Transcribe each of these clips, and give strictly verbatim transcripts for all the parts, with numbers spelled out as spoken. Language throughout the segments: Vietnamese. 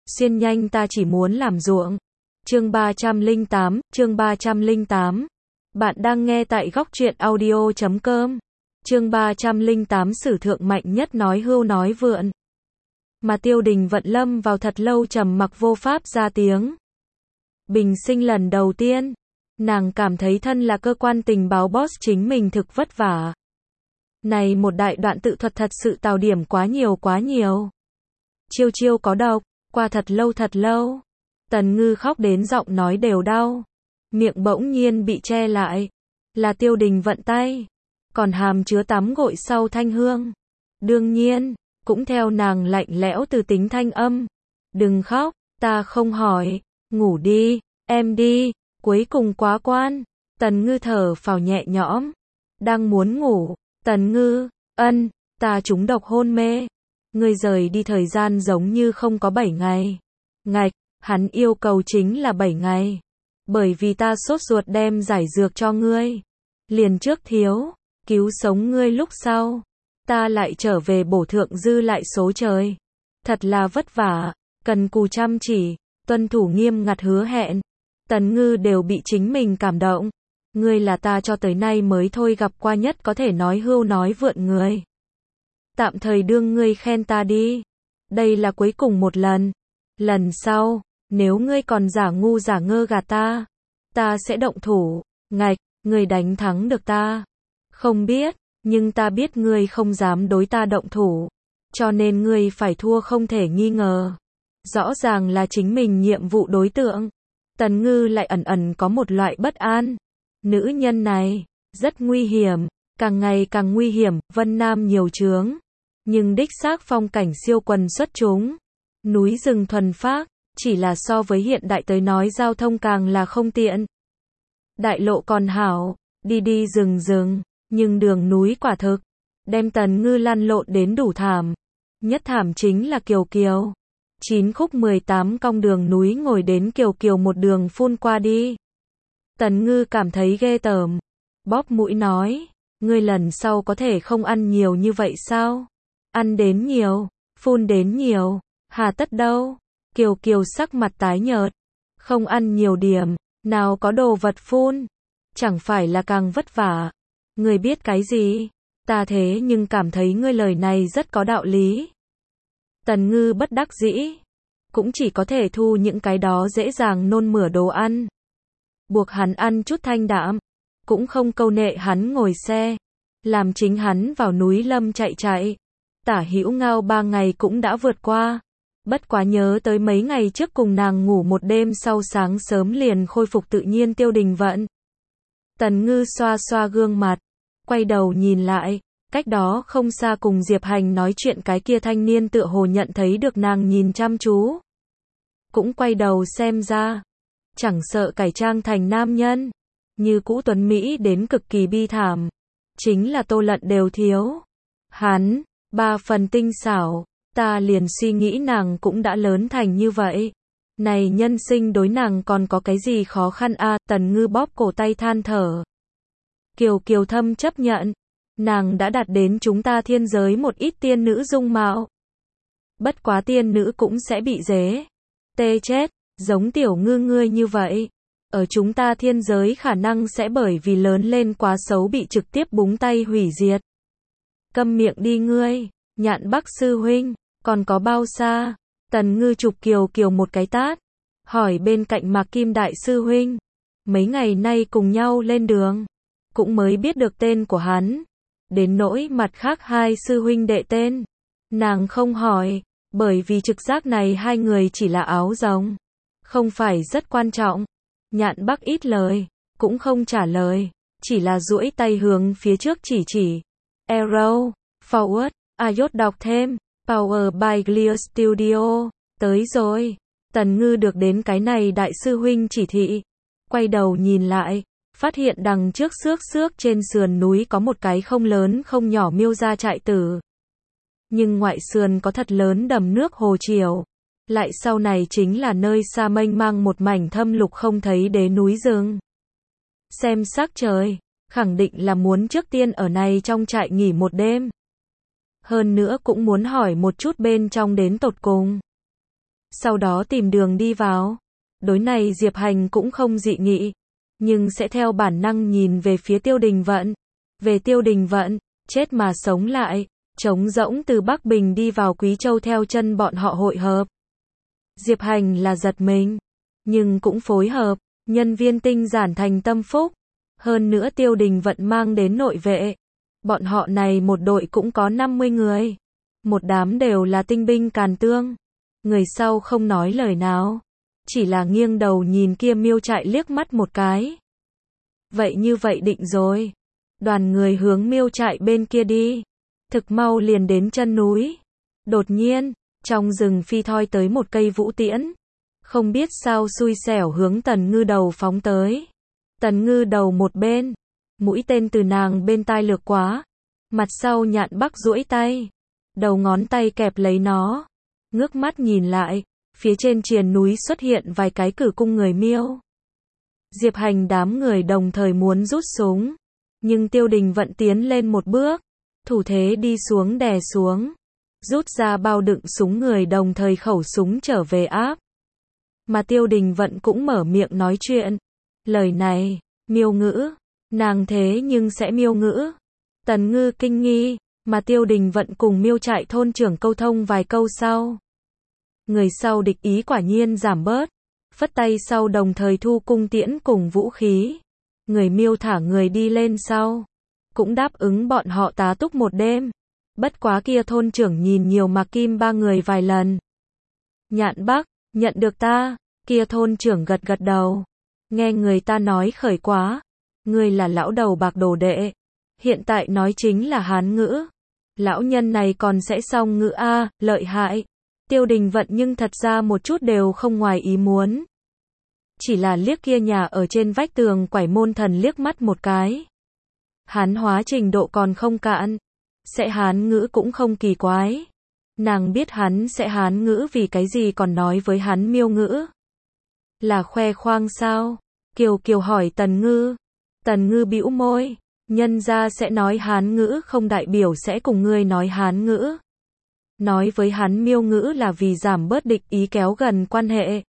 Xuyên nhanh ta chỉ muốn làm ruộng. Chương ba trăm lẻ tám, chương ba trăm lẻ tám. Bạn đang nghe tại góc truyện audio chấm com. Chương ba trăm lẻ tám sử thượng mạnh nhất nói hưu nói vượn. Mà Tiêu Đình Vận lâm vào thật lâu trầm mặc vô pháp ra tiếng. Bình sinh lần đầu tiên, nàng cảm thấy thân là cơ quan tình báo boss chính mình thực vất vả. Này một đại đoạn tự thuật thật sự tào điểm quá nhiều quá nhiều. Chiêu chiêu có độc, qua thật lâu thật lâu. Tần Ngư khóc đến giọng nói đều đau. Miệng bỗng nhiên bị che lại. Là Tiêu Đình Vận tay. Còn hàm chứa tắm gội sau thanh hương. Đương nhiên, cũng theo nàng lạnh lẽo từ tính thanh âm. Đừng khóc, ta không hỏi. Ngủ đi, em đi. Cuối cùng quá quan. Tần Ngư thở phào nhẹ nhõm. Đang muốn ngủ. Tần Ngư, ân, ta trúng độc hôn mê. Ngươi rời đi thời gian giống như không có bảy ngày. Ngạch, hắn yêu cầu chính là bảy ngày. Bởi vì ta sốt ruột đem giải dược cho ngươi. Liền trước thiếu, cứu sống ngươi lúc sau. Ta lại trở về bổ thượng dư lại số trời. Thật là vất vả, cần cù chăm chỉ, tuân thủ nghiêm ngặt hứa hẹn. Tần Ngư đều bị chính mình cảm động. Ngươi là ta cho tới nay mới thôi gặp qua nhất có thể nói hưu nói vượn người. Tạm thời đương ngươi khen ta đi. Đây là cuối cùng một lần. Lần sau, nếu ngươi còn giả ngu giả ngơ gạt ta, ta sẽ động thủ. Ngạch, ngươi đánh thắng được ta. Không biết, nhưng ta biết ngươi không dám đối ta động thủ. Cho nên ngươi phải thua không thể nghi ngờ. Rõ ràng là chính mình nhiệm vụ đối tượng. Tần Ngư lại ẩn ẩn có một loại bất an. Nữ nhân này, rất nguy hiểm, càng ngày càng nguy hiểm, Vân Nam nhiều chướng. Nhưng đích xác phong cảnh siêu quần xuất chúng. Núi rừng thuần phác, chỉ là so với hiện đại tới nói giao thông càng là không tiện. Đại lộ còn hảo, đi đi rừng rừng, nhưng đường núi quả thực, đem Tần Ngư lăn lộn đến đủ thảm. Nhất thảm chính là Kiều Kiều. Chín khúc mười tám cong đường núi ngồi đến Kiều Kiều một đường phun qua đi. Tần Ngư cảm thấy ghê tởm. Bóp mũi nói, ngươi lần sau có thể không ăn nhiều như vậy sao? Ăn đến nhiều, phun đến nhiều, hà tất đâu? Kiều Kiều sắc mặt tái nhợt. Không ăn nhiều điểm, nào có đồ vật phun. Chẳng phải là càng vất vả. Ngươi biết cái gì? Ta thế nhưng cảm thấy ngươi lời này rất có đạo lý. Tần Ngư bất đắc dĩ. Cũng chỉ có thể thu những cái đó dễ dàng nôn mửa đồ ăn. Buộc hắn ăn chút thanh đạm. Cũng không câu nệ hắn ngồi xe. Làm chính hắn vào núi lâm chạy chạy. Tả hữu ngao ba ngày cũng đã vượt qua. Bất quá nhớ tới mấy ngày trước cùng nàng ngủ một đêm sau sáng sớm liền khôi phục tự nhiên Tiêu Đình Vận. Tần Ngư xoa xoa gương mặt. Quay đầu nhìn lại. Cách đó không xa cùng Diệp Hành nói chuyện cái kia thanh niên tựa hồ nhận thấy được nàng nhìn chăm chú. Cũng quay đầu xem ra. Chẳng sợ cải trang thành nam nhân. Như cũ tuấn Mỹ đến cực kỳ bi thảm. Chính là Tô Lận đều thiếu. Hắn, ba phần tinh xảo. Ta liền suy nghĩ nàng cũng đã lớn thành như vậy. Này nhân sinh đối nàng còn có cái gì khó khăn a? À, Tần Ngư bóp cổ tay than thở. Kiều Kiều thâm chấp nhận. Nàng đã đạt đến chúng ta thiên giới một ít tiên nữ dung mạo. Bất quá tiên nữ cũng sẽ bị dế. Tê chết, giống tiểu Ngư ngươi như vậy. Ở chúng ta thiên giới khả năng sẽ bởi vì lớn lên quá xấu bị trực tiếp búng tay hủy diệt. Câm miệng đi ngươi, Nhạn Bắc sư huynh, còn có bao xa? Tần Ngư chụp Kiều Kiều một cái tát. Hỏi bên cạnh Mạc Kim đại sư huynh. Mấy ngày nay cùng nhau lên đường. Cũng mới biết được tên của hắn. Đến nỗi mặt khác hai sư huynh đệ tên. Nàng không hỏi. Bởi vì trực giác này hai người chỉ là áo rồng. Không phải rất quan trọng. Nhạn Bắc ít lời. Cũng không trả lời. Chỉ là duỗi tay hướng phía trước chỉ chỉ. Arrow, forward, Ayot đọc thêm. Power by Clear Studio. Tới rồi. Tần Ngư được đến cái này đại sư huynh chỉ thị. Quay đầu nhìn lại. Phát hiện đằng trước xước xước trên sườn núi có một cái không lớn không nhỏ miêu gia trại tử. Nhưng ngoại sườn có thật lớn đầm nước hồ triều. Lại sau này chính là nơi xa mênh mang một mảnh thâm lục không thấy đế núi rừng. Xem sắc trời, khẳng định là muốn trước tiên ở này trong trại nghỉ một đêm. Hơn nữa cũng muốn hỏi một chút bên trong đến tột cùng. sau đó tìm đường đi vào. Đối này Diệp Hành cũng không dị nghị, nhưng sẽ theo bản năng nhìn về phía Tiêu Đình Vận. Về Tiêu Đình Vận, chết mà sống lại, trống rỗng từ Bắc Bình đi vào Quý Châu theo chân bọn họ hội hợp. Diệp Hành là giật mình, nhưng cũng phối hợp, nhân viên tinh giản thành tâm phúc. Hơn nữa Tiêu Đình Vận mang đến nội vệ. Bọn họ này một đội cũng có năm mươi người. Một đám đều là tinh binh càn tương. Người sau không nói lời nào, chỉ là nghiêng đầu nhìn kia Miêu Trại liếc mắt một cái. Vậy như vậy định rồi. Đoàn người hướng Miêu Trại bên kia đi. Thực mau liền đến chân núi. Đột nhiên, trong rừng phi thoi tới một cây vũ tiễn. Không biết sao xui xẻo hướng Tần Ngư đầu phóng tới. Tần Ngư đầu một bên, mũi tên từ nàng bên tai lược quá. Mặt sau Nhạn Bắc duỗi tay, đầu ngón tay kẹp lấy nó. Ngước mắt nhìn lại, phía trên triền núi xuất hiện vài cái cử cung người Miêu. Diệp Hành đám người đồng thời muốn rút súng, nhưng Tiêu Đình Vận tiến lên một bước, thủ thế đi xuống đè xuống, rút ra bao đựng súng người đồng thời khẩu súng trở về áp. Mà Tiêu Đình Vận cũng mở miệng nói chuyện. Lời này, Miêu ngữ, nàng thế nhưng sẽ Miêu ngữ. Tần Ngư kinh nghi, mà Tiêu Đình Vận cùng Miêu Trại thôn trưởng câu thông vài câu sau. Người sau địch ý quả nhiên giảm bớt, phất tay sau đồng thời thu cung tiễn cùng vũ khí. Người Miêu thả người đi lên sau, cũng đáp ứng bọn họ tá túc một đêm. Bất quá kia thôn trưởng nhìn nhiều Mạc Kim ba người vài lần. Nhạn Bắc, nhận được ta, kia thôn trưởng gật gật đầu. Nghe người ta nói khởi quá, ngươi là lão đầu bạc đồ đệ, hiện tại nói chính là Hán ngữ. Lão nhân này còn sẽ song ngữ a, lợi hại. Tiêu Đình Vận nhưng thật ra một chút đều không ngoài ý muốn. Chỉ là liếc kia nhà ở trên vách tường quải môn thần liếc mắt một cái. Hán hóa trình độ còn không cạn, sẽ Hán ngữ cũng không kỳ quái. Nàng biết hắn sẽ Hán ngữ vì cái gì còn nói với hắn Miêu ngữ. Là khoe khoang sao? Kiều Kiều hỏi Tần Ngư. Tần Ngư bĩu môi, nhân ra sẽ nói Hán ngữ không đại biểu sẽ cùng ngươi nói Hán ngữ. Nói với hắn Miêu ngữ là vì giảm bớt địch ý kéo gần quan hệ.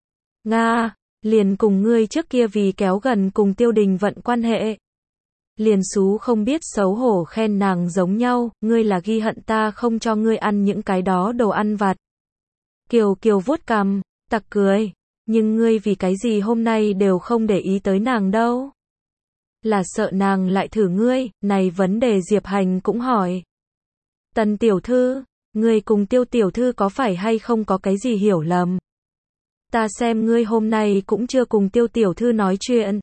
Nga, liền cùng ngươi trước kia vì kéo gần cùng Tiêu Đình Vận quan hệ. Liền xú không biết xấu hổ khen nàng giống nhau, ngươi là ghi hận ta không cho ngươi ăn những cái đó đồ ăn vặt. Kiều Kiều vuốt cằm, tặc cười. Nhưng ngươi vì cái gì hôm nay đều không để ý tới nàng đâu? Là sợ nàng lại thử ngươi, này vấn đề Diệp Hành cũng hỏi. Tần tiểu thư, ngươi cùng Tiêu tiểu thư có phải hay không có cái gì hiểu lầm? Ta xem ngươi hôm nay cũng chưa cùng Tiêu tiểu thư nói chuyện.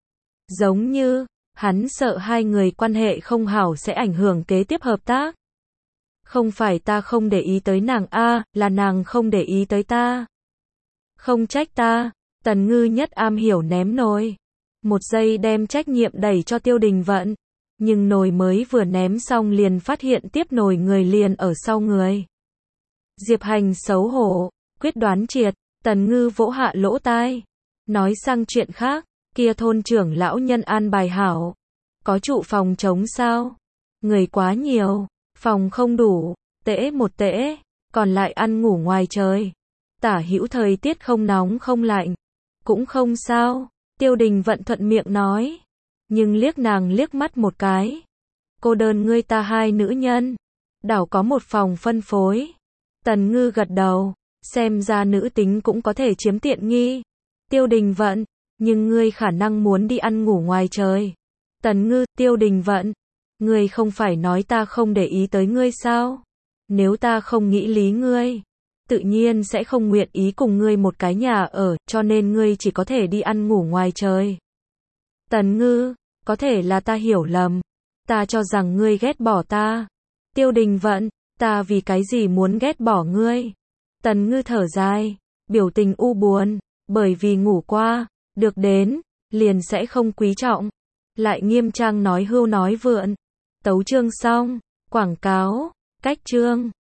Giống như, hắn sợ hai người quan hệ không hảo sẽ ảnh hưởng kế tiếp hợp tác. Không phải ta không để ý tới nàng a, là nàng không để ý tới ta. Không trách ta, Tần Ngư nhất am hiểu ném nồi. Một giây đem trách nhiệm đẩy cho Tiêu Đình Vận. Nhưng nồi mới vừa ném xong liền phát hiện tiếp nồi người liền ở sau người. Diệp Hành xấu hổ, quyết đoán triệt, Tần Ngư vỗ hạ lỗ tai. Nói sang chuyện khác, kia thôn trưởng lão nhân an bài hảo. Có trụ phòng trống sao? Người quá nhiều, phòng không đủ, tễ một tễ, còn lại ăn ngủ ngoài trời. Tả hữu thời tiết không nóng không lạnh, cũng không sao, Tiêu Đình Vận thuận miệng nói, nhưng liếc nàng liếc mắt một cái. Cô đơn ngươi ta hai nữ nhân, đảo có một phòng phân phối. Tần Ngư gật đầu, xem ra nữ tính cũng có thể chiếm tiện nghi. Tiêu Đình Vận, nhưng ngươi khả năng muốn đi ăn ngủ ngoài trời. Tần Ngư, Tiêu Đình Vận, ngươi không phải nói ta không để ý tới ngươi sao? Nếu ta không nghĩ lý ngươi, tự nhiên sẽ không nguyện ý cùng ngươi một cái nhà ở, cho nên ngươi chỉ có thể đi ăn ngủ ngoài trời. Tần Ngư, có thể là ta hiểu lầm. Ta cho rằng ngươi ghét bỏ ta. Tiêu Đình Vận, ta vì cái gì muốn ghét bỏ ngươi? Tần Ngư thở dài, biểu tình u buồn, bởi vì ngủ qua, được đến, liền sẽ không quý trọng. Lại nghiêm trang nói hưu nói vượn. Tấu chương xong, quảng cáo, cách chương.